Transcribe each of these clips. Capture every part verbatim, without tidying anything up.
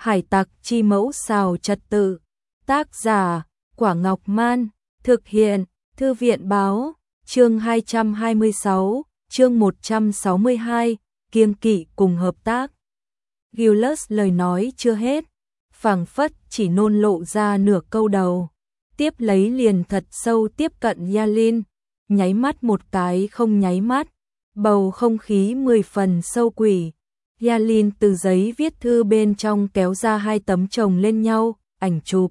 Hải tặc chi mẫu xào trật tự. Tác giả, Quả Ngọc Man. Thực hiện, Thư viện Báo. Chương hai trăm hai mươi sáu, chương một trăm sáu mươi hai, kiêng kỵ cùng hợp tác. Gilles lời nói chưa hết, phảng phất chỉ nôn lộ ra nửa câu đầu. Tiếp lấy liền thật sâu tiếp cận Yalin, nháy mắt một cái không nháy mắt, bầu không khí mười phần sâu quỷ. Yalin từ giấy viết thư bên trong kéo ra hai tấm chồng lên nhau, ảnh chụp.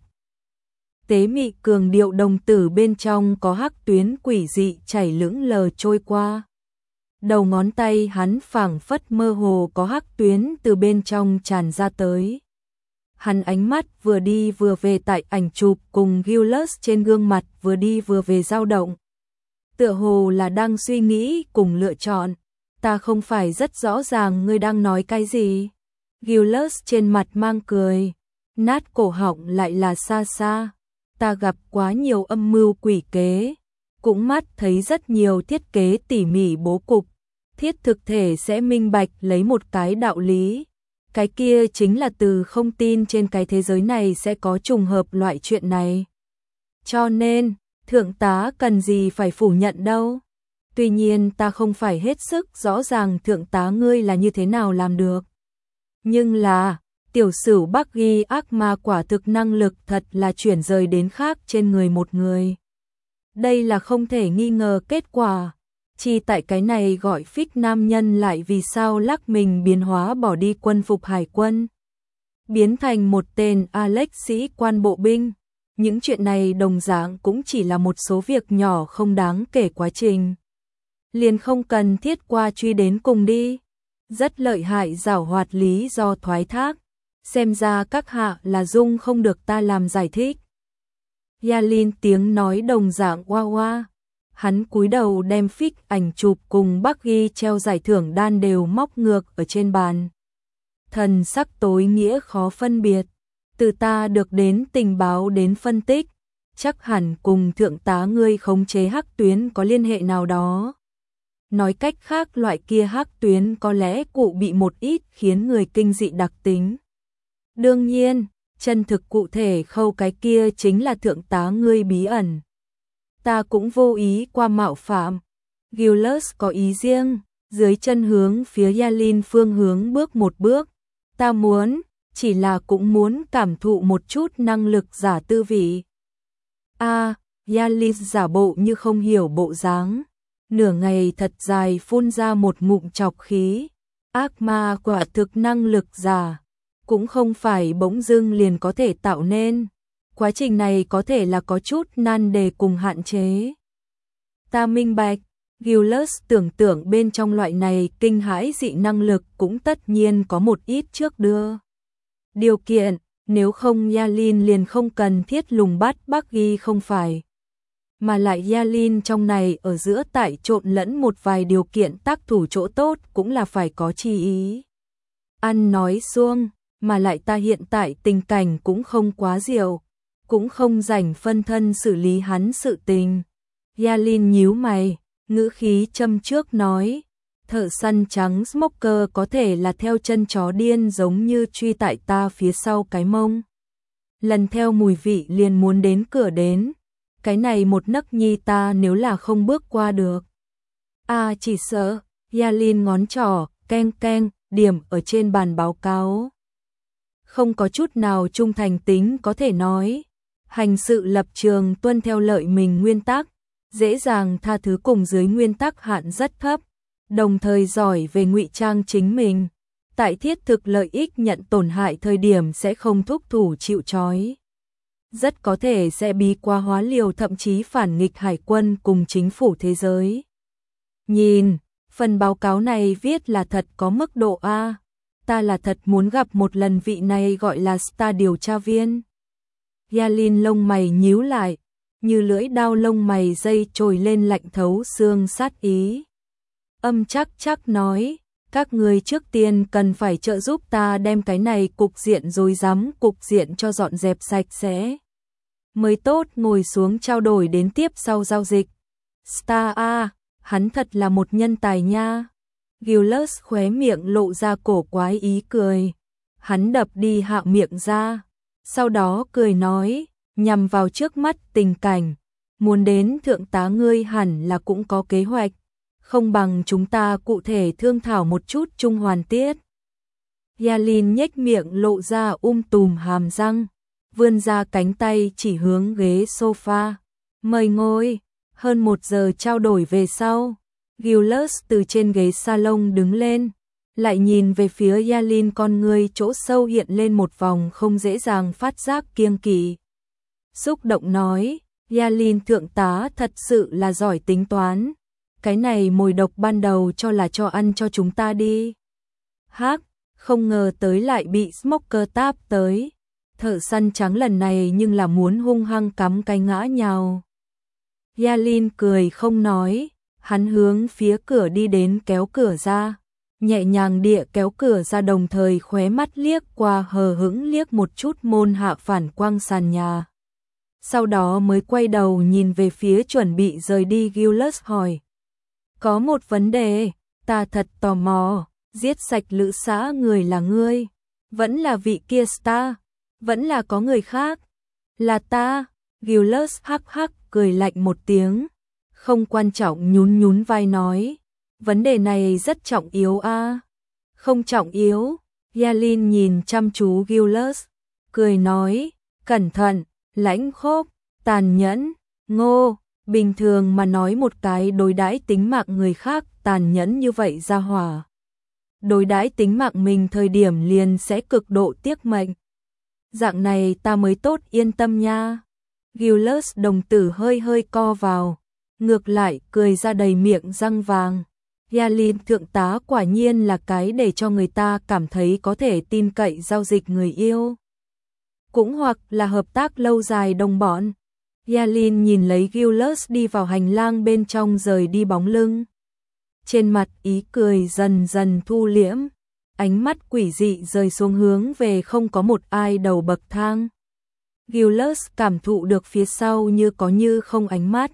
Tế mị cường điệu đồng tử bên trong có hắc tuyến quỷ dị chảy lững lờ trôi qua. Đầu ngón tay hắn phảng phất mơ hồ có hắc tuyến từ bên trong tràn ra tới. Hắn ánh mắt vừa đi vừa về tại ảnh chụp cùng Gilles trên gương mặt vừa đi vừa về dao động. Tựa hồ là đang suy nghĩ cùng lựa chọn. Ta không phải rất rõ ràng ngươi đang nói cái gì. Gilles trên mặt mang cười, nát cổ họng lại là xa xa. Ta gặp quá nhiều âm mưu quỷ kế, cũng mắt thấy rất nhiều thiết kế tỉ mỉ bố cục. Thiết thực thể sẽ minh bạch lấy một cái đạo lý. Cái kia chính là từ không tin trên cái thế giới này sẽ có trùng hợp loại chuyện này. Cho nên, thượng tá cần gì phải phủ nhận đâu. Tuy nhiên ta không phải hết sức rõ ràng thượng tá ngươi là như thế nào làm được. Nhưng là, tiểu sử Bắc ghi ác ma quả thực năng lực thật là chuyển rời đến khác trên người một người. Đây là không thể nghi ngờ kết quả. Chỉ tại cái này gọi phích nam nhân lại vì sao lắc mình biến hóa bỏ đi quân phục hải quân. Biến thành một tên Alex sĩ quan bộ binh. Những chuyện này đồng dạng cũng chỉ là một số việc nhỏ không đáng kể quá trình. Liền không cần thiết qua truy đến cùng đi. Rất lợi hại giảo hoạt lý do thoái thác. Xem ra các hạ là dung không được ta làm giải thích. Yalin tiếng nói đồng dạng oa oa. Hắn cúi đầu đem phích ảnh chụp cùng Bắc ghi treo giải thưởng đan đều móc ngược ở trên bàn. Thần sắc tối nghĩa khó phân biệt. Từ ta được đến tình báo đến phân tích, chắc hẳn cùng thượng tá ngươi khống chế hắc tuyến có liên hệ nào đó. Nói cách khác loại kia hắc tuyến có lẽ cụ bị một ít khiến người kinh dị đặc tính. Đương nhiên, chân thực cụ thể khâu cái kia chính là thượng tá ngươi bí ẩn. Ta cũng vô ý qua mạo phạm. Gilles có ý riêng, dưới chân hướng phía Yalin phương hướng bước một bước. Ta muốn, chỉ là cũng muốn cảm thụ một chút năng lực giả tư vị. A, à, Yalin giả bộ như không hiểu bộ dáng. Nửa ngày thật dài phun ra một ngụm chọc khí. Ác ma quả thực năng lực giả. Cũng không phải bỗng dưng liền có thể tạo nên. Quá trình này có thể là có chút nan đề cùng hạn chế. Ta minh bạch, Gilles tưởng tượng bên trong loại này kinh hãi dị năng lực cũng tất nhiên có một ít trước đưa. Điều kiện, nếu không Yalin liền không cần thiết lùng bắt Bắc ghi không phải. Mà lại Yalin trong này ở giữa tại trộn lẫn một vài điều kiện tác thủ chỗ tốt cũng là phải có chi ý. Ăn nói xuông, mà lại ta hiện tại tình cảnh cũng không quá diệu, cũng không rảnh phân thân xử lý hắn sự tình. Yalin nhíu mày, ngữ khí châm trước nói, thợ săn trắng Smoker có thể là theo chân chó điên giống như truy tại ta phía sau cái mông. Lần theo mùi vị liền muốn đến cửa đến. Cái này một nấc nhi ta nếu là không bước qua được. À chỉ sợ, Yalin ngón trỏ, keng keng, điểm ở trên bàn báo cáo. Không có chút nào trung thành tính có thể nói. Hành sự lập trường tuân theo lợi mình nguyên tắc, dễ dàng tha thứ cùng dưới nguyên tắc hạn rất thấp, đồng thời giỏi về ngụy trang chính mình. Tại thiết thực lợi ích nhận tổn hại thời điểm sẽ không thúc thủ chịu trói. Rất có thể sẽ bí quá hóa liều thậm chí phản nghịch hải quân cùng chính phủ thế giới. Nhìn, phần báo cáo này viết là thật có mức độ A. Ta là thật muốn gặp một lần vị này gọi là Star điều tra viên. Yalin lông mày nhíu lại, như lưỡi dao lông mày dây trồi lên lạnh thấu xương sát ý. Âm chắc chắc nói, các người trước tiên cần phải trợ giúp ta đem cái này cục diện rối rắm cục diện cho dọn dẹp sạch sẽ. Mới tốt ngồi xuống trao đổi đến tiếp sau giao dịch. Star A, hắn thật là một nhân tài nha. Gilles khóe miệng lộ ra cổ quái ý cười. Hắn đập đi Hạ miệng ra, sau đó cười nói, nhằm vào trước mắt tình cảnh, muốn đến thượng tá ngươi hẳn là cũng có kế hoạch, không bằng chúng ta cụ thể thương thảo một chút chung hoàn tiết. Yalin nhếch miệng lộ ra um tùm hàm răng, vươn ra cánh tay chỉ hướng ghế sofa, mời ngồi. Hơn một giờ trao đổi về sau, Giles từ trên ghế salon đứng lên, lại nhìn về phía Yalin, con người chỗ sâu hiện lên một vòng không dễ dàng phát giác kiêng kỵ. Xúc động nói, Yalin thượng tá thật sự là giỏi tính toán, cái này mồi độc ban đầu cho là cho ăn cho chúng ta đi. Hắc, không ngờ tới lại bị Smoker táp tới. Thợ săn trắng lần này nhưng là muốn hung hăng cắm cái ngã nhào. Yalin cười không nói, hắn hướng phía cửa đi đến kéo cửa ra, nhẹ nhàng địa kéo cửa ra, đồng thời khóe mắt liếc qua hờ hững liếc một chút môn hạ phản quang sàn nhà. Sau đó mới quay đầu nhìn về phía chuẩn bị rời đi Giles hỏi. Có một vấn đề, ta thật tò mò, giết sạch lữ xã người là ngươi, vẫn là vị kia Star, vẫn là có người khác? Là ta, Giles hắc hắc cười lạnh một tiếng, không quan trọng nhún nhún vai nói, vấn đề này rất trọng yếu a. À? Không trọng yếu, Yalin nhìn chăm chú Giles, cười nói, cẩn thận, lãnh khốc, tàn nhẫn, ngô, bình thường mà nói một cái đối đãi tính mạng người khác tàn nhẫn như vậy ra hỏa. Đối đãi tính mạng mình thời điểm liền sẽ cực độ tiếc mệnh. Dạng này ta mới tốt yên tâm nha. Giles đồng tử hơi hơi co vào, ngược lại cười ra đầy miệng răng vàng. Yalin thượng tá quả nhiên là cái để cho người ta cảm thấy có thể tin cậy giao dịch người yêu. Cũng hoặc là hợp tác lâu dài đồng bọn. Yalin nhìn lấy Giles đi vào hành lang bên trong rời đi bóng lưng. Trên mặt ý cười dần dần thu liễm, ánh mắt quỷ dị rơi xuống hướng về không có một ai đầu bậc thang. Giles cảm thụ được phía sau như có như không ánh mắt.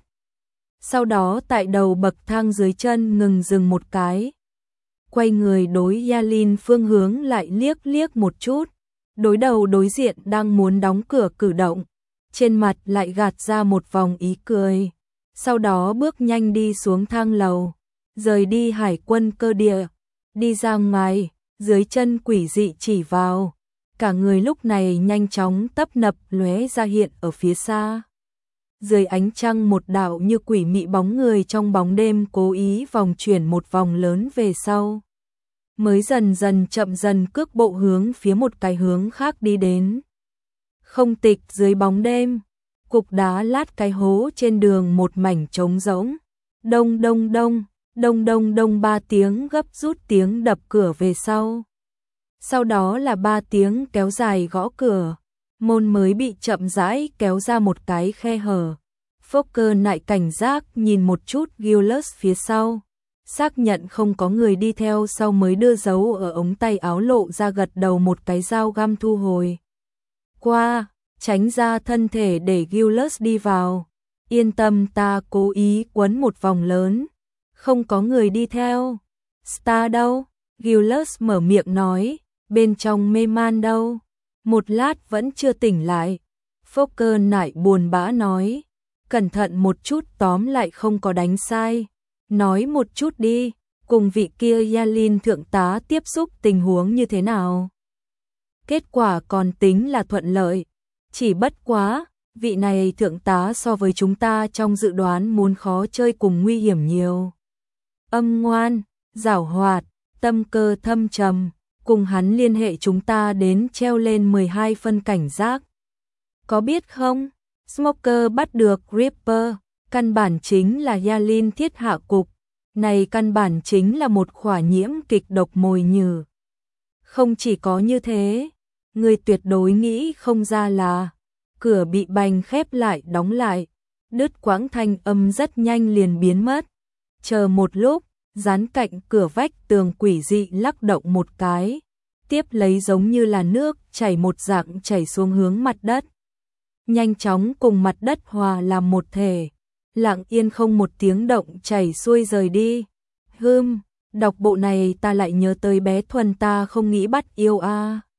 Sau đó tại đầu bậc thang dưới chân ngừng dừng một cái. Quay người đối Yalin phương hướng lại liếc liếc một chút. Đối đầu đối diện đang muốn đóng cửa cử động. Trên mặt lại gạt ra một vòng ý cười. Sau đó bước nhanh đi xuống thang lầu. Rời đi hải quân cơ địa. Đi ra ngoài, dưới chân quỷ dị chỉ vào. Cả người lúc này nhanh chóng tấp nập lóe ra hiện ở phía xa. Dưới ánh trăng một đạo như quỷ mị bóng người trong bóng đêm cố ý vòng chuyển một vòng lớn về sau. Mới dần dần chậm dần cước bộ hướng phía một cái hướng khác đi đến. Không tịch dưới bóng đêm, cục đá lát cái hố trên đường một mảnh trống rỗng. Đông đông đông, đông đông đông ba tiếng gấp rút tiếng đập cửa về sau. Sau đó là ba tiếng kéo dài gõ cửa. Môn mới bị chậm rãi kéo ra một cái khe hở. Fokker lại cảnh giác nhìn một chút Giles phía sau. Xác nhận không có người đi theo sau mới đưa dấu ở ống tay áo lộ ra gật đầu một cái, dao găm thu hồi. Qua, tránh ra thân thể để Giles đi vào. Yên tâm, ta cố ý quấn một vòng lớn. Không có người đi theo. Star đâu? Giles mở miệng nói. Bên trong mê man đâu? Một lát vẫn chưa tỉnh lại. Fokker nại buồn bã nói. Cẩn thận một chút, tóm lại không có đánh sai. Nói một chút đi, cùng vị kia Yalin thượng tá tiếp xúc tình huống như thế nào? Kết quả còn tính là thuận lợi. Chỉ bất quá, vị này thượng tá so với chúng ta trong dự đoán muốn khó chơi cùng nguy hiểm nhiều. Âm ngoan, giảo hoạt, tâm cơ thâm trầm. Cùng hắn liên hệ chúng ta đến treo lên mười hai phân cảnh giác. Có biết không? Smoker bắt được Reaper, căn bản chính là Yalin thiết hạ cục. Này căn bản chính là một khỏa nhiễm kịch độc mồi nhử. Không chỉ có như thế, người tuyệt đối nghĩ không ra là cửa bị bành khép lại đóng lại. Đứt quãng thanh âm rất nhanh liền biến mất. Chờ một lúc, dán cạnh cửa vách tường quỷ dị lắc động một cái, tiếp lấy giống như là nước chảy một dạng chảy xuống hướng mặt đất. Nhanh chóng cùng mặt đất hòa làm một thể, lặng yên không một tiếng động chảy xuôi rời đi. Hừm, đọc bộ này ta lại nhớ tới bé Thuần, ta không nghĩ bắt yêu a. À.